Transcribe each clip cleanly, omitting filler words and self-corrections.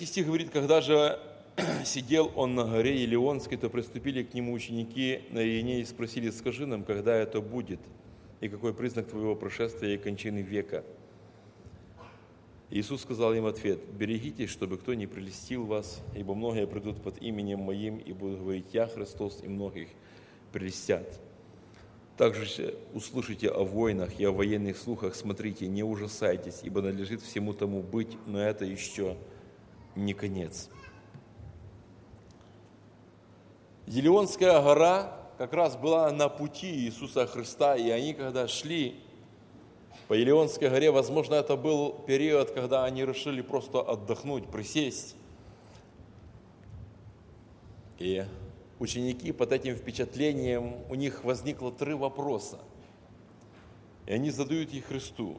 Стих говорит, когда же сидел он на горе Елеонской, то приступили к нему ученики наедине и спросили: скажи нам, когда это будет, и какой признак твоего пришествия и кончины века? Иисус сказал им ответ: берегитесь, чтобы кто не прельстил вас, ибо многие придут под именем Моим и будут говорить: Я Христос, и многих прельстят. Также услышите о войнах и о военных слухах, смотрите, не ужасайтесь, ибо надлежит всему тому быть, но это еще не конец. Елеонская гора как раз была на пути Иисуса Христа, и они, когда шли по Елеонской горе, возможно, это был период, когда они решили просто отдохнуть, присесть. И ученики под этим впечатлением, у них возникло 3 вопроса. И они задают их Христу.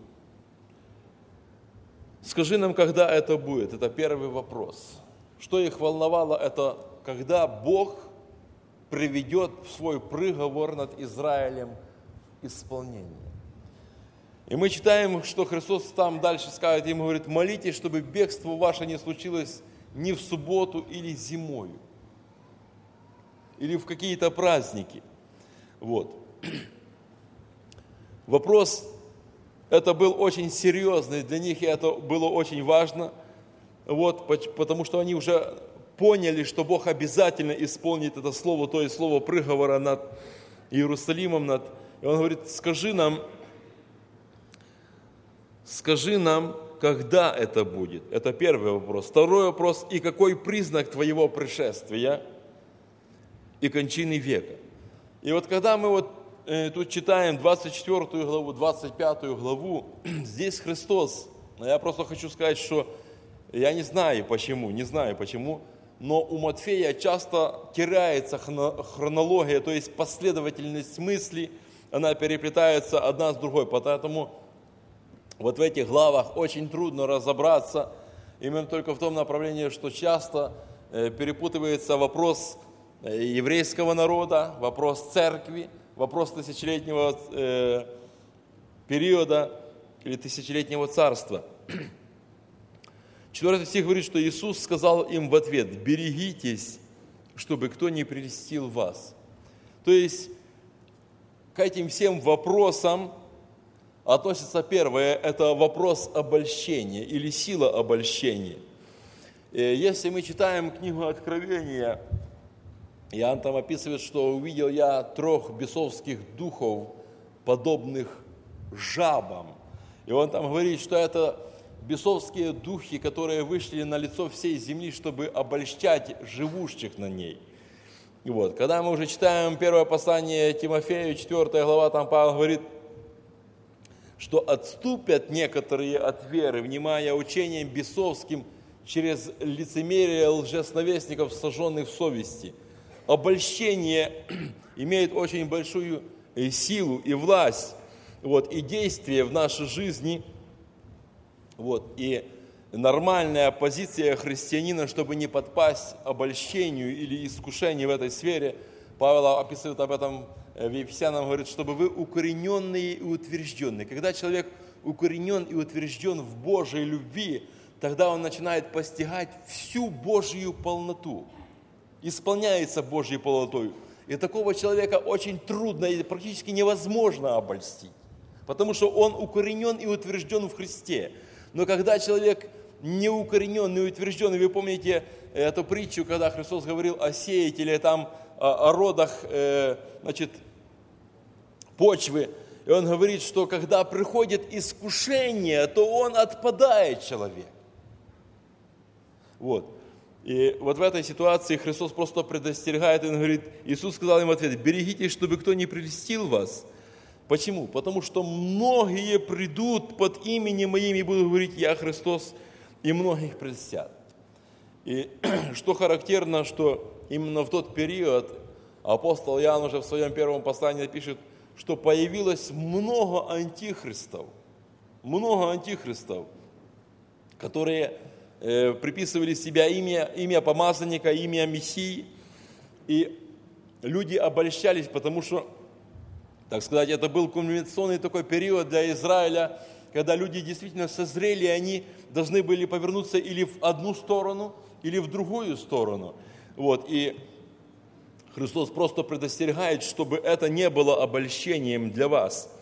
Скажи нам, когда это будет? Это первый вопрос. Что их волновало, это когда Бог приведет в свой приговор над Израилем исполнение. И мы читаем, что Христос там дальше скажет, им говорит: молитесь, чтобы бегство ваше не случилось ни в субботу или зимою, или в какие-то праздники. Вот. Вопрос это был очень серьезный для них, и это было очень важно, вот, потому что они уже поняли, что Бог обязательно исполнит это слово, то есть слово приговора над Иерусалимом. И Он говорит: скажи нам, когда это будет. Это первый вопрос. Второй вопрос: и какой признак твоего пришествия и кончины века? И вот когда мы тут читаем 24 главу, 25 главу, здесь Христос, я просто хочу сказать, что я не знаю почему, но у Матфея часто теряется хронология, то есть последовательность мыслей, она переплетается одна с другой, поэтому вот в этих главах очень трудно разобраться именно только в том направлении, что часто перепутывается вопрос еврейского народа, вопрос церкви, вопрос тысячелетнего периода или тысячелетнего царства. 4 стих говорит, что Иисус сказал им в ответ: берегитесь, чтобы кто не прельстил вас. То есть к этим всем вопросам относится первое, это вопрос обольщения или сила обольщения. Если мы читаем книгу Откровения, Иоанн там описывает, что увидел я 3 бесовских духов, подобных жабам. И он там говорит, что это бесовские духи, которые вышли на лицо всей земли, чтобы обольщать живущих на ней. И вот, когда мы уже читаем первое послание Тимофею, 4 глава, там Павел говорит, что отступят некоторые от веры, внимая учениям бесовским через лицемерие лжесновестников, сожженных в совести. Обольщение имеет очень большую силу и власть, вот, и действие в нашей жизни. Вот, и нормальная позиция христианина, чтобы не подпасть обольщению или искушению в этой сфере, Павел описывает об этом в Ефесянам, говорит, чтобы вы укорененные и утвержденные. Когда человек укоренен и утвержден в Божьей любви, тогда он начинает постигать всю Божью полноту, исполняется Божьей полнотой. И такого человека очень трудно и практически невозможно обольстить, потому что он укоренен и утвержден в Христе. Но когда человек не укоренен, не утвержден, и вы помните эту притчу, когда Христос говорил о сеятеле, там, о родах, почвы, и он говорит, что когда приходит искушение, то он отпадает, человек. Вот. И вот в этой ситуации Христос просто предостерегает, и он говорит, Иисус сказал им в ответ: берегитесь, чтобы кто не прельстил вас. Почему? Потому что многие придут под именем Моим и будут говорить: Я Христос, и многих прельстят. И что характерно, что именно в тот период апостол Иоанн уже в своем первом послании пишет, что появилось много антихристов, которые приписывали себе имя помазанника, имя Мессии, и люди обольщались, потому что, так сказать, это был кульминационный такой период для Израиля, когда люди действительно созрели, они должны были повернуться или в одну сторону, или в другую сторону. И Христос просто предостерегает, чтобы это не было обольщением для вас.